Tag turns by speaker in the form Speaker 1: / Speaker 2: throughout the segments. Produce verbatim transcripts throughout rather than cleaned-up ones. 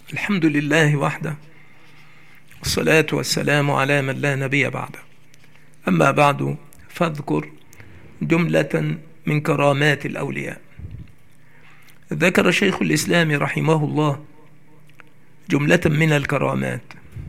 Speaker 1: الحمد لله وحده، والصلاة والسلام على من لا نبي بعده. أما بعد، فاذكر جملة من كرامات الأولياء. ذكر شيخ الإسلام رحمه الله جملة من الكرامات،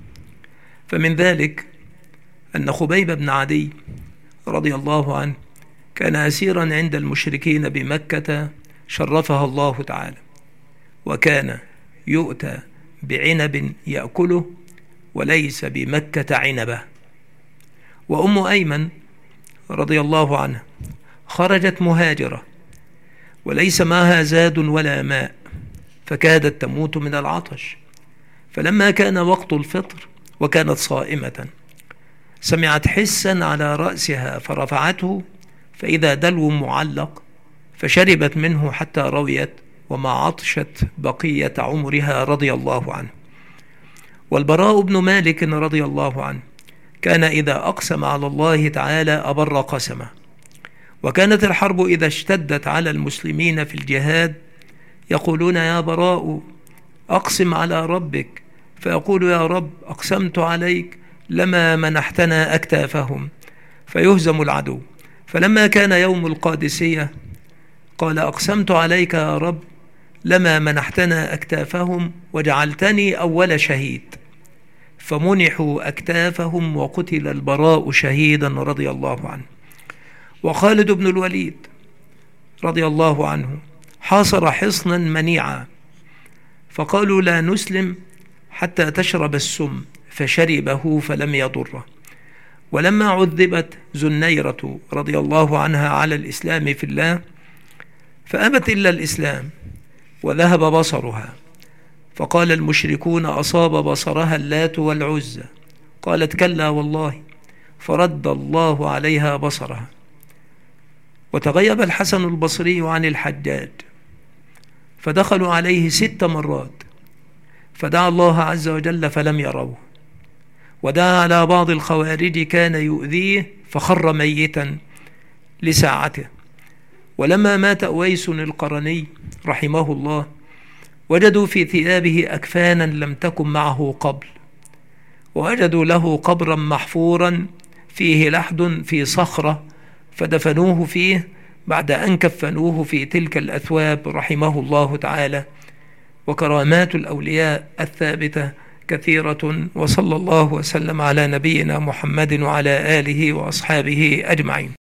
Speaker 1: فمن ذلك أن خبيب بن عدي رضي الله عنه كان أسيرا عند المشركين بمكة شرفها الله تعالى، وكان يؤتى بعنب يأكله وليس بمكة عنبه. وأم أيمن رضي الله عنها خرجت مهاجرة وليس معها زاد ولا ماء، فكادت تموت من العطش، فلما كان وقت الفطر وكانت صائمة سمعت حسا على رأسها فرفعته، فإذا دلو معلق، فشربت منه حتى رويت وما عطشت بقية عمرها رضي الله عنه. والبراء بن مالك رضي الله عنه كان إذا أقسم على الله تعالى أبر قسمه، وكانت الحرب إذا اشتدت على المسلمين في الجهاد يقولون: يا براء أقسم على ربك، فيقول: يا رب أقسمت عليك لما منحتنا أكتافهم، فيهزم العدو. فلما كان يوم القادسية قال: أقسمت عليك يا رب لما منحتنا أكتافهم وجعلتني أول شهيد، فمنحوا أكتافهم وقتل البراء شهيدا رضي الله عنه. وخالد بن الوليد رضي الله عنه حاصر حصنا منيعا، فقالوا: لا نسلم حتى تشرب السم، فشربه فلم يضره. ولما عذبت زنيرة رضي الله عنها على الإسلام في الله فأبت إلا الإسلام وذهب بصرها، فقال المشركون: أصاب بصرها اللات والعزى. قالت: كلا والله، فرد الله عليها بصرها. وتغيب الحسن البصري عن الحجاج، فدخلوا عليه ست مرات، فدعا الله عز وجل فلم يروه، ودعا على بعض الخوارج كان يؤذيه فخر ميتا لساعته. ولما مات أويس القرني رحمه الله وجدوا في ثيابه أكفانا لم تكن معه قبل، ووجدوا له قبرا محفورا فيه لحد في صخرة، فدفنوه فيه بعد أن كفنوه في تلك الأثواب رحمه الله تعالى. وكرامات الأولياء الثابتة كثيرة، وصلى الله وسلم على نبينا محمد وعلى آله وأصحابه أجمعين.